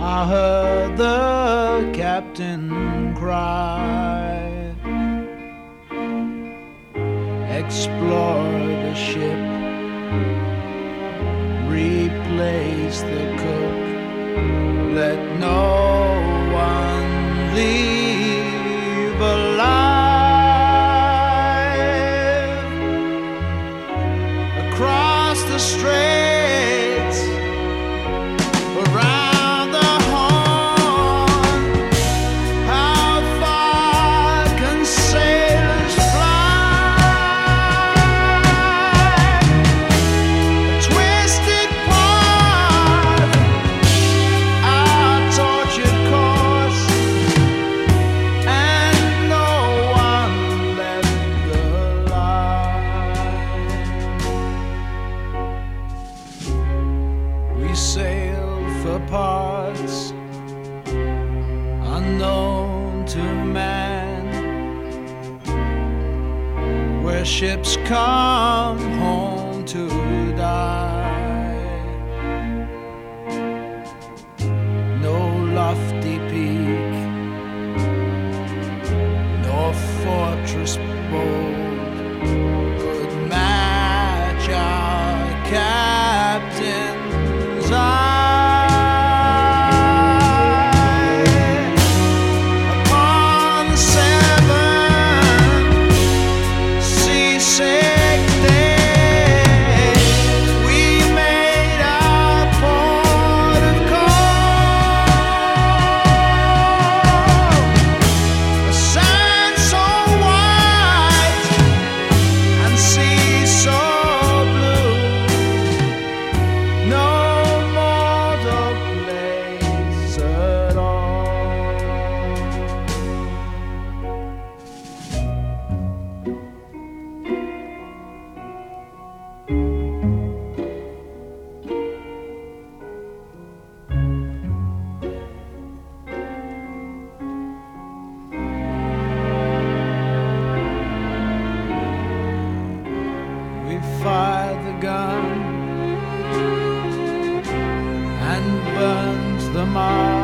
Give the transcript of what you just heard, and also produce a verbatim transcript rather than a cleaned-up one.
I heard the captain cry. Explore the ship, replace the cook, let no one leave alive. Across the straits, around the horn, how far can sailors fly? A twisted path, our tortured course, and no one left alive. We sail for parts unknown to man, where ships come home to die. No lofty peak, nor fortress bold could match our captain's eye. Upon the seven seasick days, we made our port of call. The sand so white and sea so blue, no mortal place at all. We fired the gun and burned the mark.